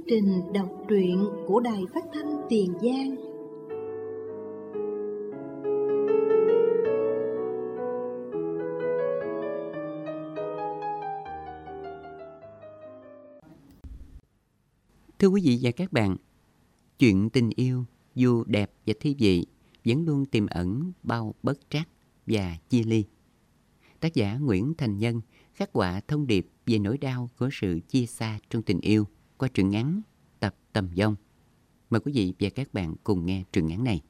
trình đọc truyện của Đài Phát thanh Tiền Giang. Thưa quý vị và các bạn, chuyện tình yêu dù đẹp và thi vị vẫn luôn tiềm ẩn bao bất trắc và chia ly. Tác giả Nguyễn Thành Nhân khắc họa thông điệp về nỗi đau của sự chia xa trong tình yêu qua truyện ngắn Tập Tầm Vong. Mời quý vị và các bạn cùng nghe truyện ngắn này.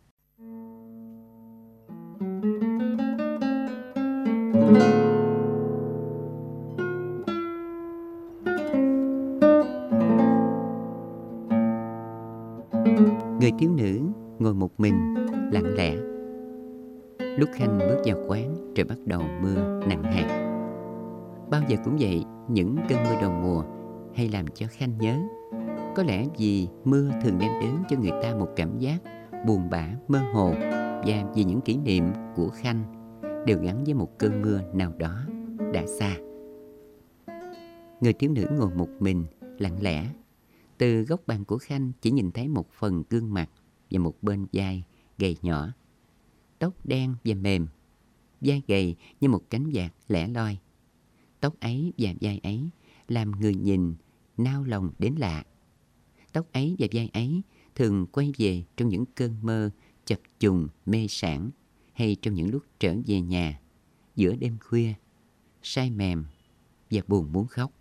Người thiếu nữ ngồi một mình, lặng lẽ. Lúc Khanh bước vào quán, trời bắt đầu mưa nặng hạt. Bao giờ cũng vậy, những cơn mưa đầu mùa hay làm cho Khanh nhớ. Có lẽ vì mưa thường đem đến cho người ta một cảm giác buồn bã, mơ hồ, và vì những kỷ niệm của Khanh đều gắn với một cơn mưa nào đó đã xa. Người thiếu nữ ngồi một mình, lặng lẽ. Từ góc bàn của Khanh chỉ nhìn thấy một phần gương mặt và một bên vai gầy nhỏ. Tóc đen và mềm, vai gầy như một cánh vạc lẻ loi. Tóc ấy và vai ấy làm người nhìn nao lòng đến lạ. Tóc ấy và vai ấy thường quay về trong những cơn mơ chập trùng mê sảng, hay trong những lúc trở về nhà giữa đêm khuya, say mềm và buồn muốn khóc.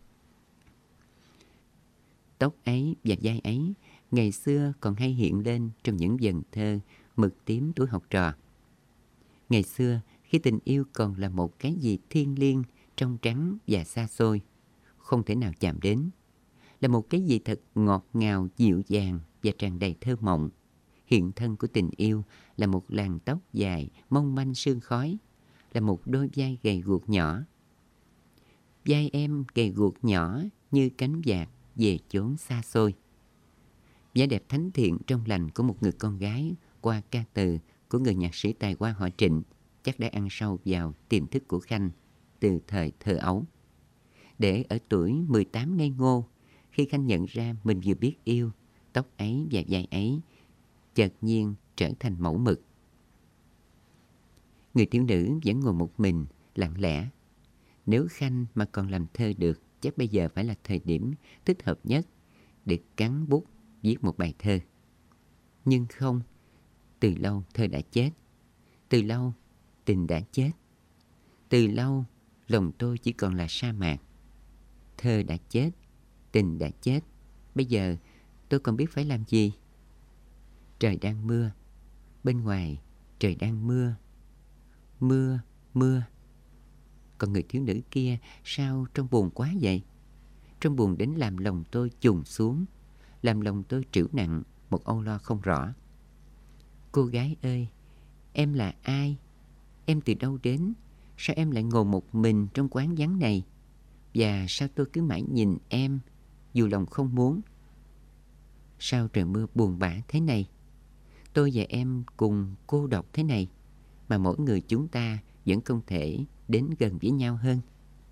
Tóc ấy và vai ấy ngày xưa còn hay hiện lên trong những vần thơ mực tím tuổi học trò. Ngày xưa, khi tình yêu còn là một cái gì thiêng liêng, trong trắng và xa xôi, không thể nào chạm đến, là một cái gì thật ngọt ngào, dịu dàng và tràn đầy thơ mộng. Hiện thân của tình yêu là một làn tóc dài, mong manh sương khói, là một đôi vai gầy guộc nhỏ. Vai em gầy guộc nhỏ như cánh vạc về chốn xa xôi. Vẻ đẹp thánh thiện trong lành của một người con gái qua ca từ của người nhạc sĩ tài hoa họ Trịnh chắc đã ăn sâu vào tiềm thức của Khanh từ thời thơ ấu. Để ở tuổi 18 ngây ngô, khi Khanh nhận ra mình vừa biết yêu, tóc ấy và vai ấy chợt nhiên trở thành mẫu mực. Người thiếu nữ vẫn ngồi một mình, lặng lẽ. Nếu Khanh mà còn làm thơ được, chắc bây giờ phải là thời điểm thích hợp nhất để cắn bút viết một bài thơ. Nhưng không, từ lâu thơ đã chết. Từ lâu tình đã chết. Từ lâu lòng tôi chỉ còn là sa mạc. Thơ đã chết, tình đã chết. Bây giờ tôi còn biết phải làm gì? Trời đang mưa. Bên ngoài trời đang mưa. Mưa, mưa. Còn người thiếu nữ kia sao trông buồn quá vậy? Trông buồn đến làm lòng tôi chùng xuống, làm lòng tôi trĩu nặng một âu lo không rõ. Cô gái ơi, em là ai? Em từ đâu đến? Sao em lại ngồi một mình trong quán vắng này? Và sao tôi cứ mãi nhìn em, dù lòng không muốn? Sao trời mưa buồn bã thế này? Tôi và em cùng cô độc thế này, mà mỗi người chúng ta vẫn không thể đến gần với nhau hơn.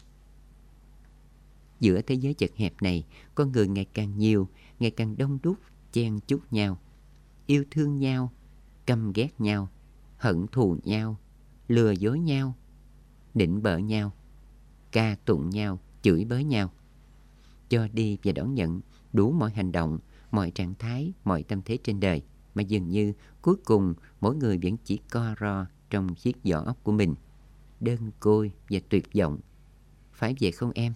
Giữa thế giới chật hẹp này, con người ngày càng nhiều, ngày càng đông đúc, chen chúc nhau, yêu thương nhau, căm ghét nhau, hận thù nhau, lừa dối nhau, nịnh bợ nhau, ca tụng nhau, chửi bới nhau, cho đi và đón nhận đủ mọi hành động, mọi trạng thái, mọi tâm thế trên đời, mà dường như cuối cùng mỗi người vẫn chỉ co ro trong chiếc vỏ óc của mình, đơn côi và tuyệt vọng. Phải vậy không em?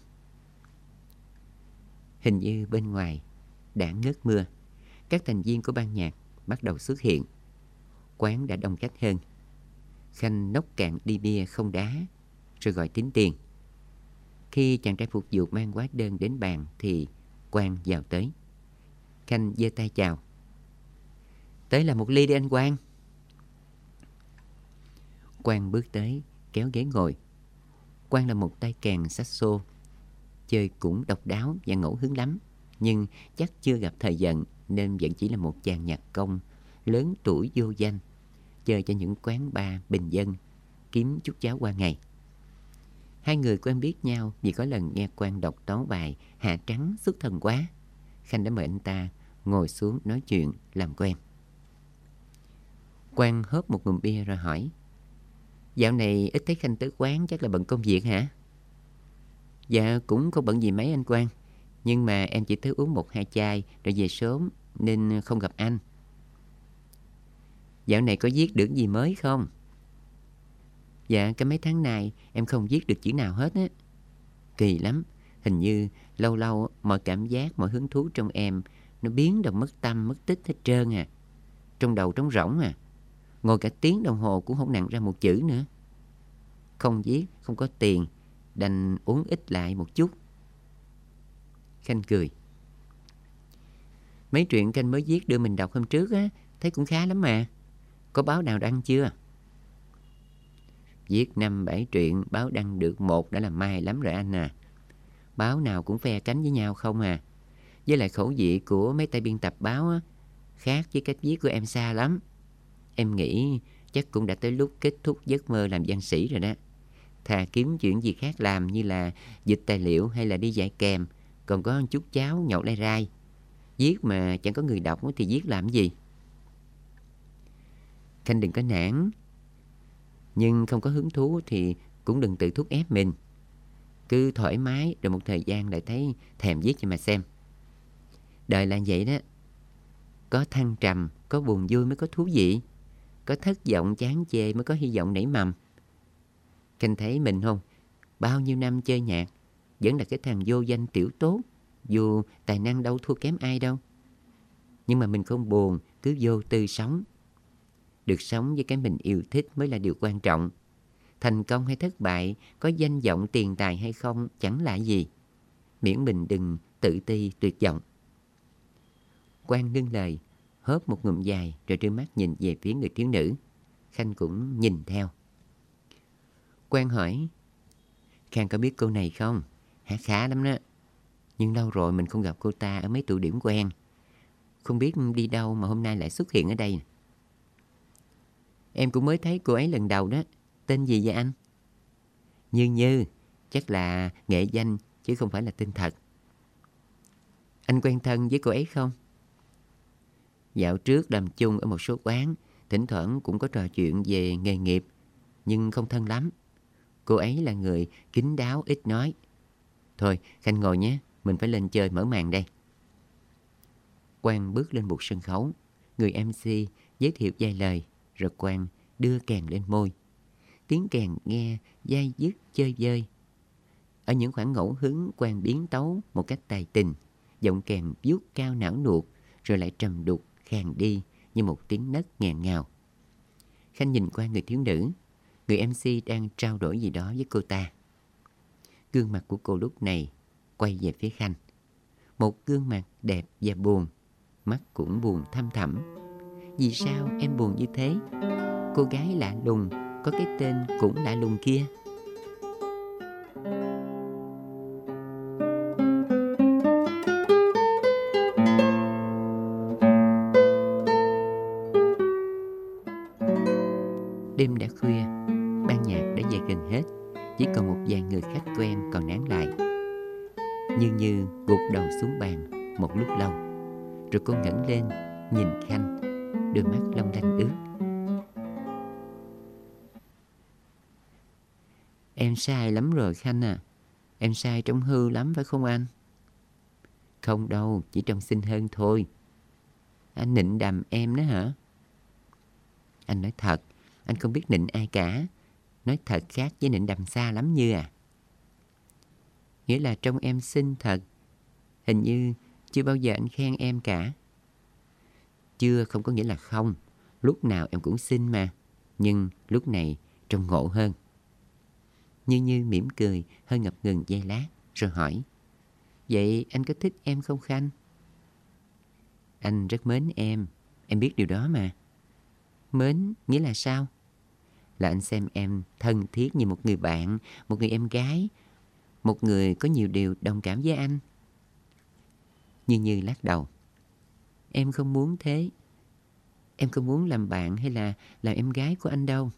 Hình như bên ngoài đã ngớt mưa. Các thành viên của ban nhạc bắt đầu xuất hiện. Quán đã đông khách hơn. Khanh nốc cạn ly bia không đá, rồi gọi tính tiền. Khi chàng trai phục vụ mang hóa đơn đến bàn thì Quang vào tới. Khanh giơ tay chào. Tới là một ly đi anh Quang. Quang bước tới, kéo ghế ngồi. Quang là một tay kèn saxo, chơi cũng độc đáo và ngẫu hứng lắm, nhưng chắc chưa gặp thời vận nên vẫn chỉ là một chàng nhạc công lớn tuổi vô danh, chơi cho những quán bar bình dân, kiếm chút cháo qua ngày. Hai người quen biết nhau vì có lần nghe Quang đọc tấu bài Hạ Trắng xuất thần quá. Khanh đã mời anh ta ngồi xuống nói chuyện làm quen. Quang hớp một ngụm bia rồi hỏi: Dạo này ít thấy Khanh tới quán, chắc là bận công việc hả? Dạ cũng không bận gì mấy anh Quang, nhưng mà em chỉ tới uống 1-2 chai rồi về sớm nên không gặp anh. Dạo này có viết được gì mới không? Dạ cái mấy tháng này em không viết được chữ nào hết á. Kỳ lắm, hình như lâu lâu mọi cảm giác, mọi hứng thú trong em nó biến đâu mất tâm, mất tích hết trơn à. Trong đầu trống rỗng à. Ngồi cả tiếng đồng hồ cũng không nặn ra một chữ nữa. Không viết, không có tiền, đành uống ít lại một chút. Khanh cười. Mấy truyện Khanh mới viết đưa mình đọc hôm trước á, thấy cũng khá lắm mà. Có báo nào đăng chưa? Viết 5-7 truyện, báo đăng được 1 đã là may lắm rồi anh à. Báo nào cũng phe cánh với nhau không à. Với lại khẩu vị của mấy tay biên tập báo á, khác với cách viết của em xa lắm. Em nghĩ chắc cũng đã tới lúc kết thúc giấc mơ làm văn sĩ rồi đó. Thà kiếm chuyện gì khác làm, như là dịch tài liệu hay là đi dạy kèm, còn có chút cháo nhậu lai rai. Viết mà chẳng có người đọc thì viết làm gì? Khanh đừng có nản. Nhưng không có hứng thú thì cũng đừng tự thúc ép mình. Cứ thoải mái, rồi một thời gian lại thấy thèm viết cho mà xem. Đời là vậy đó. Có thăng trầm, có buồn vui mới có thú vị. Có thất vọng chán chê mới có hy vọng nảy mầm. Khanh thấy mình không? Bao nhiêu năm chơi nhạc vẫn là cái thằng vô danh tiểu tốt, dù tài năng đâu thua kém ai đâu. Nhưng mà mình không buồn, cứ vô tư sống. Được sống với cái mình yêu thích mới là điều quan trọng. Thành công hay thất bại, có danh vọng tiền tài hay không chẳng là gì, miễn mình đừng tự ti tuyệt vọng. Quang ngưng lời, hớp một ngụm dài rồi đưa mắt nhìn về phía người thiếu nữ. Khanh cũng nhìn theo. Quang hỏi: Khang có biết cô này không? Hát khá lắm đó. Nhưng lâu rồi mình không gặp cô ta ở mấy tụ điểm quen. Không biết đi đâu mà hôm nay lại xuất hiện ở đây. Em cũng mới thấy cô ấy lần đầu đó. Tên gì vậy anh? Như, chắc là nghệ danh chứ không phải là tên thật. Anh quen thân với cô ấy không? Dạo trước làm chung ở một số quán, thỉnh thoảng cũng có trò chuyện về nghề nghiệp, nhưng không thân lắm. Cô ấy là người kín đáo, ít nói. Thôi, Khanh ngồi nhé, mình phải lên chơi mở màn đây. Quang bước lên bục sân khấu. Người MC giới thiệu vài lời, rồi Quang đưa kèn lên môi. Tiếng kèn nghe dai dứt chơi vơi. Ở những khoảng ngẫu hứng, Quang biến tấu một cách tài tình. Giọng kèn vuốt cao não nuột, rồi lại trầm đục khàn đi như một tiếng nấc nghẹn ngào. Khanh nhìn qua người thiếu nữ. Người MC đang trao đổi gì đó với cô ta. Gương mặt của cô lúc này quay về phía Khanh. Một gương mặt đẹp và buồn. Mắt cũng buồn thăm thẳm. Vì sao em buồn như thế? Cô gái lạ lùng, có cái tên cũng lạ lùng kia. Đêm đã khuya, ban nhạc đã về gần hết. Chỉ còn một vài người khách quen còn nán lại. Như gục đầu xuống bàn một lúc lâu, rồi cô ngẩng lên nhìn Khanh, đôi mắt long lanh ướt. Em sai lắm rồi Khanh à. Em sai trông hư lắm phải không anh? Không đâu, chỉ trông xinh hơn thôi. Anh nịnh đàm em đó hả? Anh nói thật, anh không biết nịnh ai cả. Nói thật khác với nịnh đàm xa lắm Như à. Nghĩa là trông em xinh thật. Hình như chưa bao giờ anh khen em cả. Chưa không có nghĩa là không. Lúc nào em cũng xinh mà. Nhưng lúc này trông ngộ hơn. Như mỉm cười, hơi ngập ngừng giây lát, rồi hỏi: Vậy anh có thích em không Khanh? Anh rất mến em biết điều đó mà. Mến nghĩa là sao? Là anh xem em thân thiết như một người bạn, một người em gái, một người có nhiều điều đồng cảm với anh. Như lắc đầu. Em không muốn thế. Em không muốn làm bạn hay là làm em gái của anh đâu.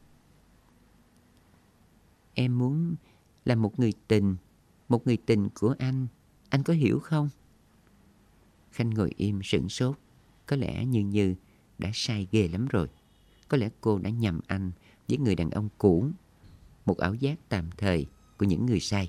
Em muốn là một người tình của anh. Anh có hiểu không? Khanh ngồi im sửng sốt. Có lẽ Như đã sai ghê lắm rồi. Có lẽ cô đã nhầm anh với người đàn ông cũ, một ảo giác tạm thời của những người say.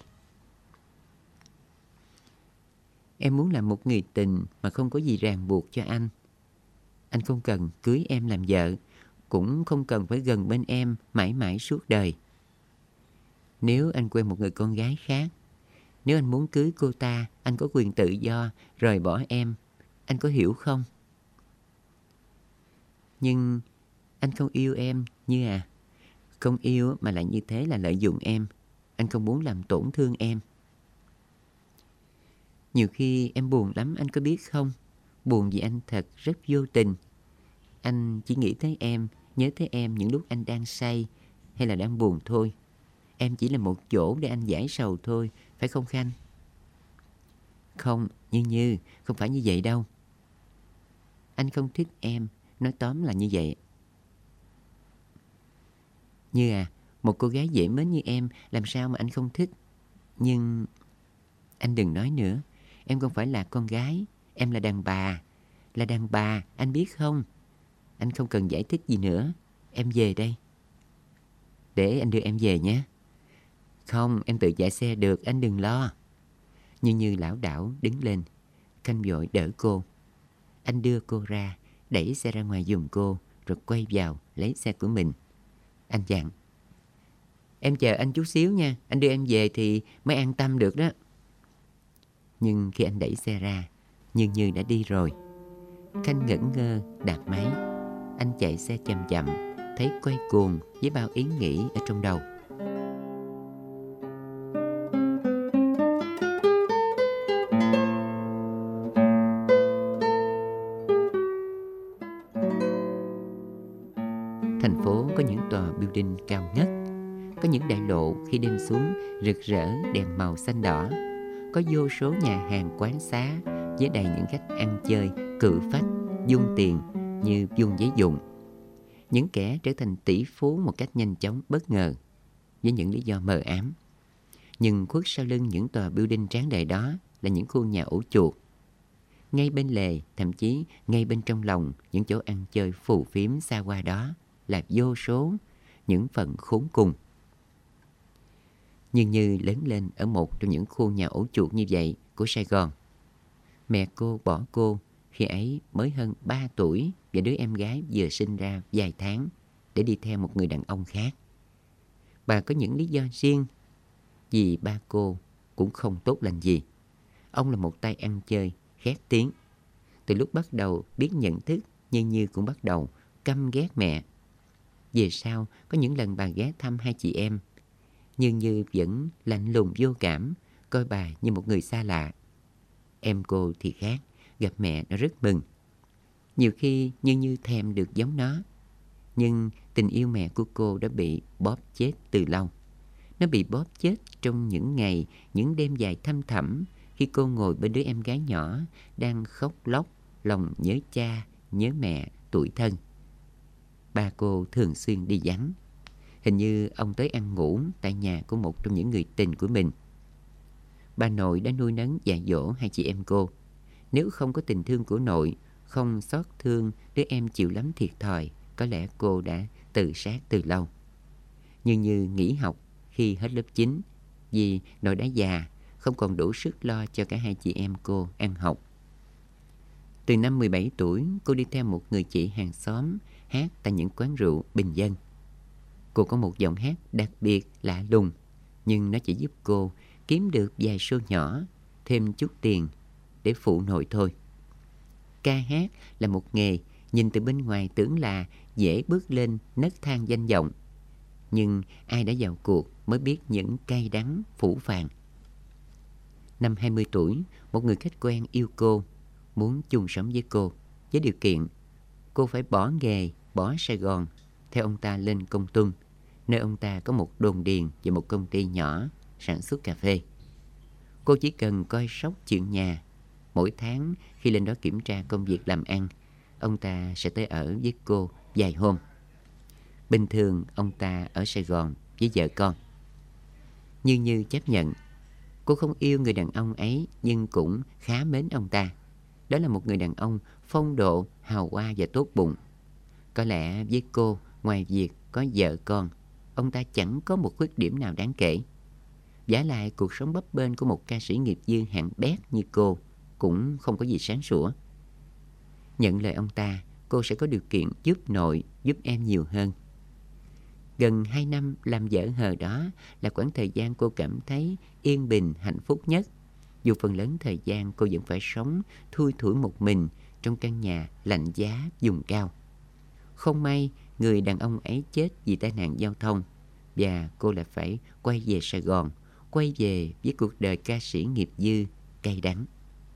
Em muốn làm một người tình mà không có gì ràng buộc cho anh. Anh không cần cưới em làm vợ, cũng không cần phải gần bên em mãi mãi suốt đời. Nếu anh quen một người con gái khác, nếu anh muốn cưới cô ta, anh có quyền tự do rời bỏ em. Anh có hiểu không? Nhưng anh không yêu em Như à. Không yêu mà lại như thế là lợi dụng em. Anh không muốn làm tổn thương em. Nhiều khi em buồn lắm, anh có biết không? Buồn vì anh thật rất vô tình. Anh chỉ nghĩ tới em, nhớ tới em những lúc anh đang say hay là đang buồn thôi. Em chỉ là một chỗ để anh giải sầu thôi, phải không Khanh? Không, Như, không phải như vậy đâu. Anh không thích em, nói tóm là như vậy. Như à, một cô gái dễ mến như em, làm sao mà anh không thích? Nhưng anh đừng nói nữa. Em không phải là con gái, em là đàn bà. Là đàn bà, anh biết không? Anh không cần giải thích gì nữa. Em về đây. Để anh đưa em về nhé. Không, em tự chạy xe được, anh đừng lo. Như lảo đảo đứng lên. Khanh vội đỡ cô. Anh đưa cô ra, đẩy xe ra ngoài giùm cô, rồi quay vào lấy xe của mình. Anh dặn: Em chờ anh chút xíu nha, anh đưa em về thì mới an tâm được đó. Nhưng khi anh đẩy xe ra, Như đã đi rồi. Khanh ngẩn ngơ đạp máy. Anh chạy xe chậm chậm, thấy quay cuồng với bao ý nghĩ ở trong đầu. Thành phố có những tòa building cao ngất, có những đại lộ khi đêm xuống rực rỡ đèn màu xanh đỏ, có vô số nhà hàng quán xá với đầy những khách ăn chơi cự phách, dung tiền như dung giấy dụng. Những kẻ trở thành tỷ phú một cách nhanh chóng bất ngờ với những lý do mờ ám. Nhưng khuất sau lưng những tòa building tráng lệ đó là những khu nhà ổ chuột. Ngay bên lề, thậm chí ngay bên trong lòng những chỗ ăn chơi phù phiếm xa hoa đó là vô số những phận khốn cùng. Như lớn lên ở một trong những khu nhà ổ chuột như vậy của Sài Gòn. Mẹ cô bỏ cô khi ấy mới hơn 3 tuổi và đứa em gái vừa sinh ra vài tháng để đi theo một người đàn ông khác. Bà có những lý do riêng, vì ba cô cũng không tốt lành gì. Ông là một tay ăn chơi khét tiếng. Từ lúc bắt đầu biết nhận thức, Như cũng bắt đầu căm ghét mẹ. Về sau, có những lần bà ghé thăm hai chị em, Như vẫn lạnh lùng vô cảm, coi bà như một người xa lạ. Em cô thì khác, gặp mẹ nó rất mừng. Nhiều khi Như thèm được giống nó. Nhưng tình yêu mẹ của cô đã bị bóp chết từ lâu. Nó bị bóp chết trong những ngày, những đêm dài thăm thẳm, khi cô ngồi bên đứa em gái nhỏ đang khóc lóc, lòng nhớ cha, nhớ mẹ, tủi thân. Ba cô thường xuyên đi vắng. Hình như ông tới ăn ngủ tại nhà của một trong những người tình của mình. Bà nội đã nuôi nấng dạy dỗ hai chị em cô. Nếu không có tình thương của nội, không xót thương đứa em chịu lắm thiệt thòi, có lẽ cô đã tự sát từ lâu. Như nghỉ học khi hết lớp 9 vì nội đã già, không còn đủ sức lo cho cả hai chị em cô ăn học. Từ năm 17 tuổi, cô đi theo một người chị hàng xóm hát tại những quán rượu bình dân. Cô có một giọng hát đặc biệt lạ lùng, nhưng nó chỉ giúp cô kiếm được vài xu nhỏ, thêm chút tiền để phụ nội thôi. Ca hát là một nghề nhìn từ bên ngoài tưởng là dễ bước lên nấc thang danh vọng. Nhưng ai đã vào cuộc mới biết những cay đắng phũ phàng. Năm 20 tuổi, một người khách quen yêu cô, muốn chung sống với cô, với điều kiện cô phải bỏ nghề, bỏ Sài Gòn, theo ông ta lên Kon Tum, nơi ông ta có một đồn điền và một công ty nhỏ sản xuất cà phê. Cô chỉ cần coi sóc chuyện nhà. Mỗi tháng khi lên đó kiểm tra công việc làm ăn, ông ta sẽ tới ở với cô vài hôm. Bình thường ông ta ở Sài Gòn với vợ con. Như chấp nhận. Cô không yêu người đàn ông ấy nhưng cũng khá mến ông ta. Đó là một người đàn ông phong độ, hào hoa và tốt bụng. Có lẽ với cô, ngoài việc có vợ con, ông ta chẳng có một khuyết điểm nào đáng kể. Vả lại cuộc sống bấp bênh của một ca sĩ nghiệp dư hạng bét như cô cũng không có gì sáng sủa. Nhận lời ông ta, cô sẽ có điều kiện giúp nội, giúp em nhiều hơn. Gần 2 năm làm vợ hờ đó là khoảng thời gian cô cảm thấy yên bình, hạnh phúc nhất. Dù phần lớn thời gian cô vẫn phải sống thui thủi một mình trong căn nhà lạnh giá vùng cao. Không may, người đàn ông ấy chết vì tai nạn giao thông và cô lại phải quay về Sài Gòn, quay về với cuộc đời ca sĩ nghiệp dư cay đắng.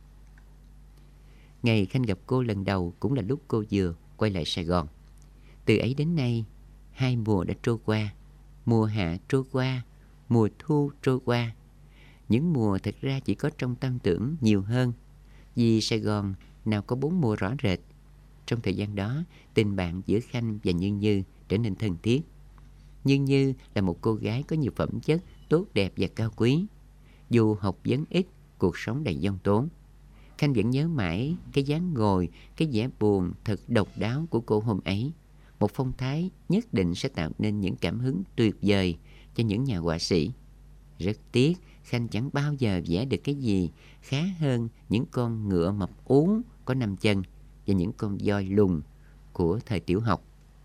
Ngày Khanh gặp cô lần đầu cũng là lúc cô vừa quay lại Sài Gòn. Từ ấy đến nay, 2 mùa đã trôi qua. Mùa hạ trôi qua, mùa thu trôi qua. Những mùa thật ra chỉ có trong tâm tưởng nhiều hơn. Vì Sài Gòn nào có 4 mùa rõ rệt. Trong thời gian đó, tình bạn giữa Khanh và Như Như trở nên thân thiết. Như Như là một cô gái có nhiều phẩm chất tốt đẹp và cao quý. Dù học vấn ít, cuộc sống đầy dông tố. Khanh vẫn nhớ mãi cái dáng ngồi, cái vẻ buồn thật độc đáo của cô hôm ấy. Một phong thái nhất định sẽ tạo nên những cảm hứng tuyệt vời cho những nhà họa sĩ. Rất tiếc, Khanh chẳng bao giờ vẽ được cái gì khá hơn những con ngựa mập ú có 5 chân và những con voi lùn của thời tiểu học.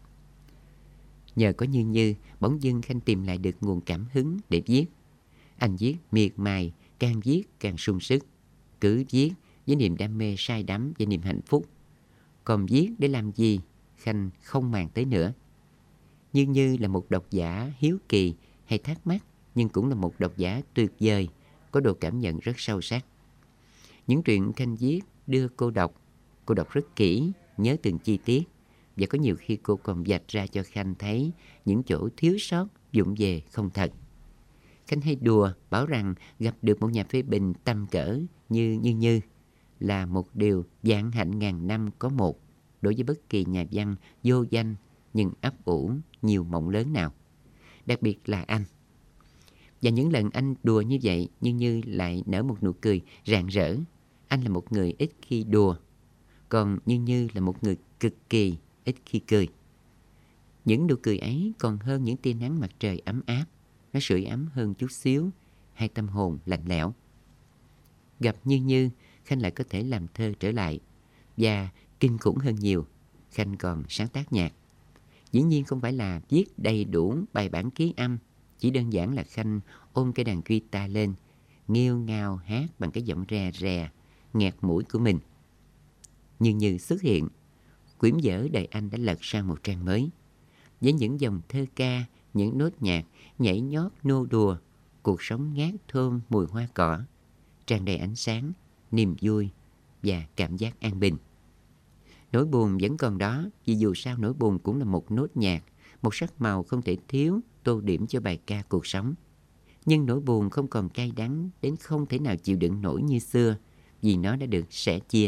Nhờ có Như Như, bỗng dưng Khanh tìm lại được nguồn cảm hứng để viết. Anh viết miệt mài, càng viết càng sung sức. Cứ viết với niềm đam mê say đắm và niềm hạnh phúc. Còn viết để làm gì, Khanh không màng tới nữa. Như Như là một độc giả hiếu kỳ hay thắc mắc, nhưng cũng là một độc giả tuyệt vời, có độ cảm nhận rất sâu sắc. Những truyện Khanh viết đưa cô đọc rất kỹ, nhớ từng chi tiết, và có nhiều khi cô còn vạch ra cho Khanh thấy những chỗ thiếu sót, vụng về không thật. Khanh hay đùa bảo rằng gặp được một nhà phê bình tầm cỡ như Như là một điều vạn hạnh ngàn năm có một đối với bất kỳ nhà văn vô danh nhưng ấp ủ nhiều mộng lớn nào. Đặc biệt là anh. Và những lần anh đùa như vậy, Như lại nở một nụ cười rạng rỡ. Anh là một người ít khi đùa, còn Như là một người cực kỳ ít khi cười. Những nụ cười ấy còn hơn những tia nắng mặt trời ấm áp. Nó sưởi ấm hơn chút xíu hai tâm hồn lạnh lẽo. Gặp Như, Khanh lại có thể làm thơ trở lại. Và kinh khủng hơn nhiều, Khanh còn sáng tác nhạc. Dĩ nhiên không phải là viết đầy đủ bài bản ký âm. Chỉ đơn giản là Khanh ôm cái đàn guitar lên, nghêu ngao hát bằng cái giọng rè rè, nghẹt mũi của mình. Như xuất hiện, quyển vở đời anh đã lật sang một trang mới. Với những dòng thơ ca, những nốt nhạc, nhảy nhót nô đùa, cuộc sống ngát thơm mùi hoa cỏ, tràn đầy ánh sáng, niềm vui và cảm giác an bình. Nỗi buồn vẫn còn đó, vì dù sao nỗi buồn cũng là một nốt nhạc, một sắc màu không thể thiếu tô điểm cho bài ca cuộc sống. Nhưng nỗi buồn không còn cay đắng đến không thể nào chịu đựng nổi như xưa, vì nó đã được sẻ chia.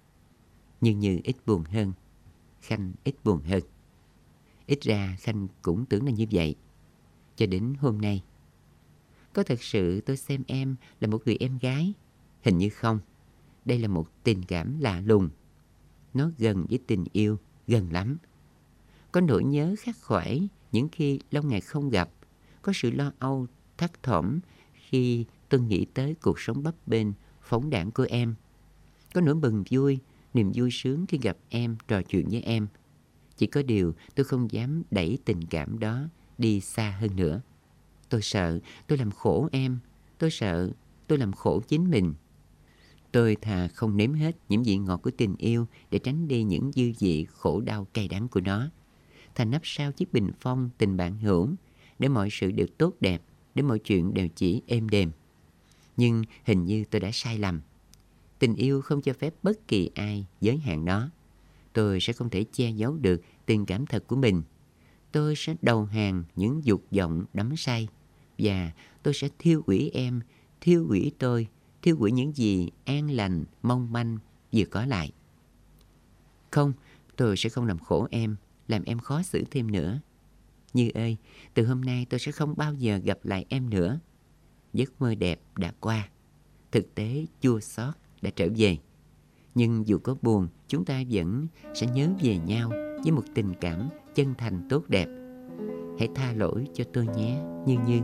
Như ít buồn hơn, Khanh ít buồn hơn. Ít ra Khanh cũng tưởng là như vậy. Cho đến hôm nay. Có thật sự tôi xem em là một người em gái? Hình như không. Đây là một tình cảm lạ lùng. Nó gần với tình yêu, gần lắm. Có nỗi nhớ khắc khoải những khi lâu ngày không gặp. Có sự lo âu, thấp thỏm khi tôi nghĩ tới cuộc sống bấp bênh, phóng đãng của em. Có nỗi mừng vui, niềm vui sướng khi gặp em, trò chuyện với em. Chỉ có điều tôi không dám đẩy tình cảm đó đi xa hơn nữa. Tôi sợ tôi làm khổ em. Tôi sợ tôi làm khổ chính mình. Tôi thà không nếm hết những vị ngọt của tình yêu để tránh đi những dư vị khổ đau cay đắng của nó. Thà nấp sau chiếc bình phong tình bạn hữu để mọi sự đều tốt đẹp, để mọi chuyện đều chỉ êm đềm. Nhưng hình như tôi đã sai lầm. Tình yêu không cho phép bất kỳ ai giới hạn nó. Tôi sẽ không thể che giấu được tình cảm thật của mình. Tôi sẽ đầu hàng những dục vọng đắm say. Và tôi sẽ thiêu hủy em, thiêu hủy tôi, thiêu hủy những gì an lành, mong manh vừa có lại. Không, tôi sẽ không làm khổ em, làm em khó xử thêm nữa. Như ơi, từ hôm nay tôi sẽ không bao giờ gặp lại em nữa. Giấc mơ đẹp đã qua. Thực tế chua xót đã trở về. Nhưng dù có buồn, chúng ta vẫn sẽ nhớ về nhau với một tình cảm chân thành tốt đẹp. Hãy tha lỗi cho tôi nhé, Như Như.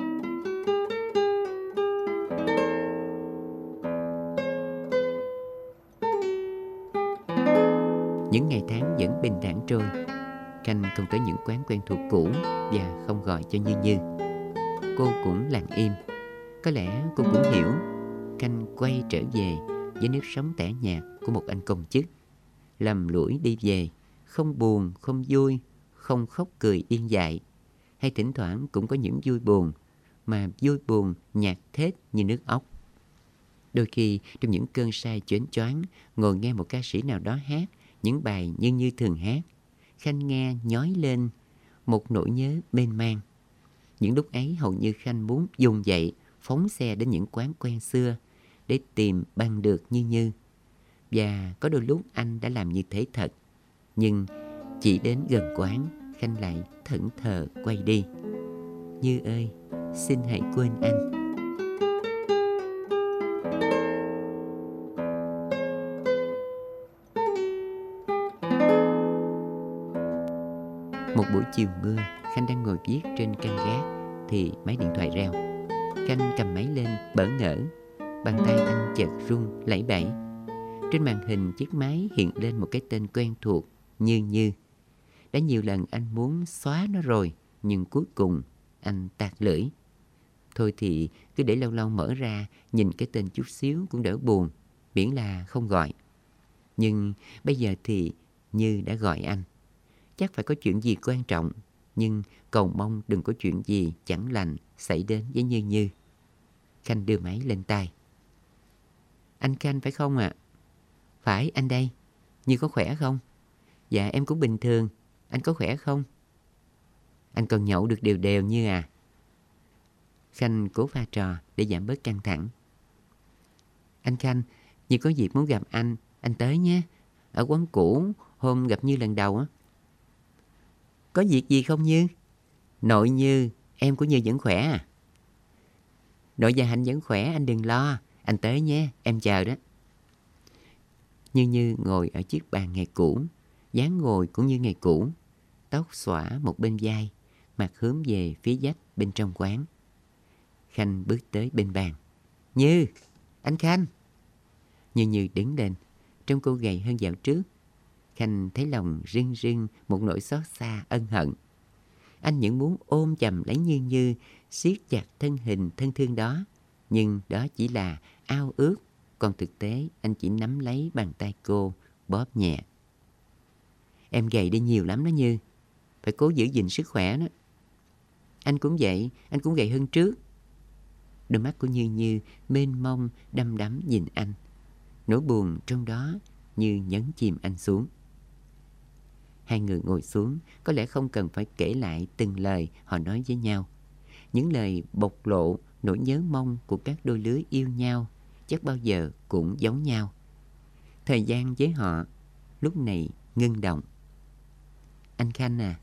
Những ngày tháng vẫn bình thản trôi. Khanh không tới những quán quen thuộc cũ và không gọi cho Như Như. Cô cũng lặng im. Có lẽ cô cũng hiểu Khanh quay trở về với nếp sống tẻ nhạt của một anh công chức. Lầm lũi đi về, không buồn, không vui, không khóc cười điên dại. Hay thỉnh thoảng cũng có những vui buồn, mà vui buồn nhạt thết như nước ốc. Đôi khi trong những cơn say chớnh choáng, ngồi nghe một ca sĩ nào đó hát những bài Như Như thường hát, Khanh nghe nhói lên một nỗi nhớ mênh mang. Những lúc ấy hầu như Khanh muốn dùng dậy, phóng xe đến những quán quen xưa để tìm bằng được Như Như. Và có đôi lúc anh đã làm như thế thật. Nhưng chỉ đến gần quán, Khanh lại thẫn thờ quay đi. Như ơi, xin hãy quên anh. Một buổi chiều mưa, Khanh đang ngồi viết trên căn gác thì máy điện thoại reo. Khanh cầm máy lên bỡ ngỡ. Bàn tay anh chợt run lẩy bẩy. Trên màn hình chiếc máy hiện lên một cái tên quen thuộc, Như Như. Đã nhiều lần anh muốn xóa nó rồi, nhưng cuối cùng anh tạt lưỡi. Thôi thì cứ để lâu lâu mở ra, nhìn cái tên chút xíu cũng đỡ buồn, miễn là không gọi. Nhưng bây giờ thì Như đã gọi anh. Chắc phải có chuyện gì quan trọng, nhưng cầu mong đừng có chuyện gì chẳng lành xảy đến với Như Như. Khanh đưa máy lên tai. Anh Khanh phải không ạ? Phải, anh đây. Như có khỏe không? Dạ em cũng bình thường. Anh có khỏe không? Anh còn nhậu được đều đều Như à? Khanh cố pha trò để giảm bớt căng thẳng. Anh Khanh, Như có việc muốn gặp anh tới nhé. Ở quán cũ hôm gặp Như lần đầu á. Có việc gì không Như? Nội Như, em của Như vẫn khỏe à? Nội và Hạnh vẫn khỏe, anh đừng lo. Anh tới nhé, em chờ đó. Như Như ngồi ở chiếc bàn ngày cũ, dáng ngồi cũng như ngày cũ, tóc xõa một bên vai, mặt hướng về phía vách bên trong quán. Khanh bước tới bên bàn. Như, anh Khanh. Như Như đứng lên, trông cô gầy hơn dạo trước. Khanh thấy lòng rưng rưng một nỗi xót xa ân hận. Anh những muốn ôm chầm lấy Như Như, siết chặt thân hình thân thương đó. Nhưng đó chỉ là ao ước, còn thực tế anh chỉ nắm lấy bàn tay cô, bóp nhẹ. Em gầy đi nhiều lắm đó Như. Phải cố giữ gìn sức khỏe đó. Anh cũng vậy, anh cũng gầy hơn trước. Đôi mắt của Như Như mênh mông đăm đắm nhìn anh. Nỗi buồn trong đó như nhấn chìm anh xuống. Hai người ngồi xuống, có lẽ không cần phải kể lại từng lời họ nói với nhau. Những lời bộc lộ nỗi nhớ mong của các đôi lứa yêu nhau chắc bao giờ cũng giống nhau. Thời gian với họ lúc này ngưng động. Anh Khanh à,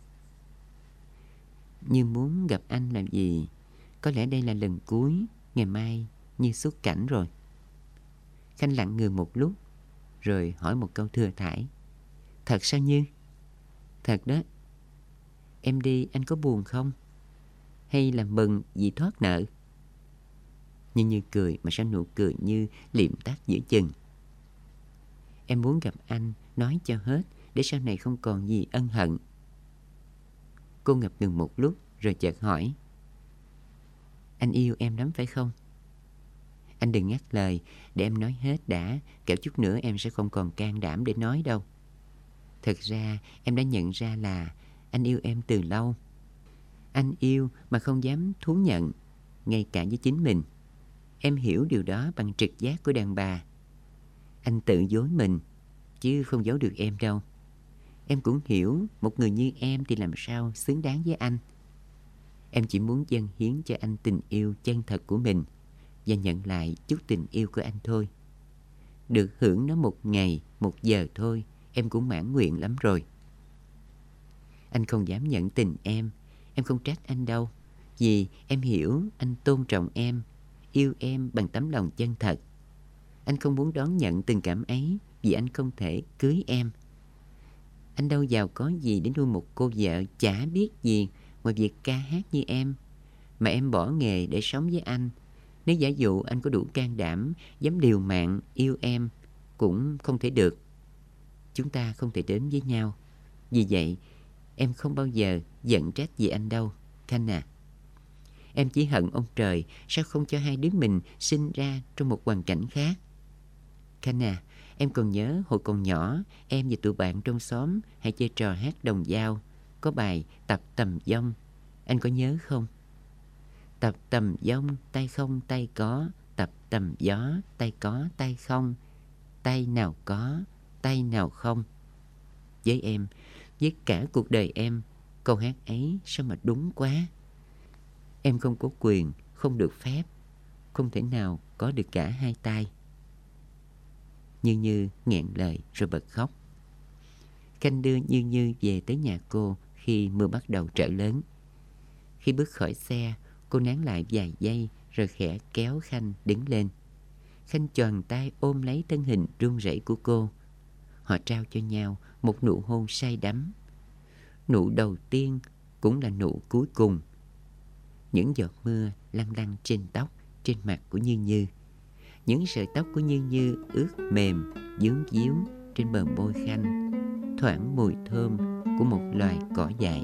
Như muốn gặp anh làm gì? Có lẽ đây là lần cuối, ngày mai Như xuất cảnh rồi. Khanh lặng người một lúc, rồi hỏi một câu thừa thãi. Thật sao Như? Thật đó. Em đi anh có buồn không? Hay là mừng vì thoát nợ? Như cười mà sao nụ cười như liệm tắt giữa chừng. Em muốn gặp anh, nói cho hết, để sau này không còn gì ân hận. Cô ngập ngừng một lúc rồi chợt hỏi. Anh yêu em lắm phải không? Anh đừng ngắt lời, để em nói hết đã, kẻo chút nữa em sẽ không còn can đảm để nói đâu. Thật ra em đã nhận ra là anh yêu em từ lâu. Anh yêu mà không dám thú nhận, ngay cả với chính mình. Em hiểu điều đó bằng trực giác của đàn bà. Anh tự dối mình, chứ không giấu được em đâu. Em cũng hiểu một người như em thì làm sao xứng đáng với anh. Em chỉ muốn dâng hiến cho anh tình yêu chân thật của mình và nhận lại chút tình yêu của anh thôi. Được hưởng nó một ngày, một giờ thôi, em cũng mãn nguyện lắm rồi. Anh không dám nhận tình em không trách anh đâu. Vì em hiểu anh tôn trọng em, yêu em bằng tấm lòng chân thật. Anh không muốn đón nhận tình cảm ấy vì anh không thể cưới em. Anh đâu giàu có gì để nuôi một cô vợ chả biết gì ngoài việc ca hát như em. Mà em bỏ nghề để sống với anh. Nếu giả dụ anh có đủ can đảm, dám liều mạng yêu em, cũng không thể được. Chúng ta không thể đến với nhau. Vì vậy, em không bao giờ giận trách gì anh đâu, Khanh à. Em chỉ hận ông trời sao không cho hai đứa mình sinh ra trong một hoàn cảnh khác. Khanh à, em còn nhớ hồi còn nhỏ, em và tụi bạn trong xóm hay chơi trò hát đồng dao, có bài tập tầm dông. Anh có nhớ không? Tập tầm dông, tay không tay có, tập tầm gió, tay có tay không, tay nào có, tay nào không. Với em, với cả cuộc đời em, câu hát ấy sao mà đúng quá. Em không có quyền, không được phép, không thể nào có được cả hai tay. Như Như nghẹn lời rồi bật khóc. Khanh đưa Như Như về tới nhà cô khi mưa bắt đầu trở lớn. Khi bước khỏi xe, cô nán lại vài giây rồi khẽ kéo Khanh đứng lên. Khanh choàng tay ôm lấy thân hình run rẩy của cô. Họ trao cho nhau một nụ hôn say đắm. Nụ đầu tiên cũng là nụ cuối cùng. Những giọt mưa lăn lăn trên tóc, trên mặt của Như Như. Những sợi tóc của Như Như ướt mềm, vướng víu trên bờ môi Khanh, thoảng mùi thơm của một loài cỏ dại.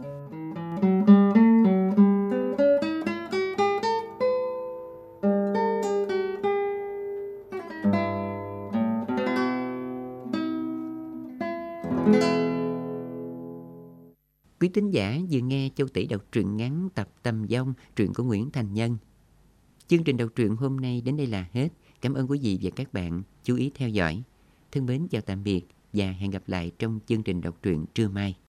Quý thính giả vừa nghe Châu Tỷ đọc truyện ngắn tập Tầm Dông, truyện của Nguyễn Thành Nhân. Chương trình đọc truyện hôm nay đến đây là hết. Cảm ơn quý vị và các bạn chú ý theo dõi. Thân mến chào tạm biệt và hẹn gặp lại trong chương trình đọc truyện trưa mai.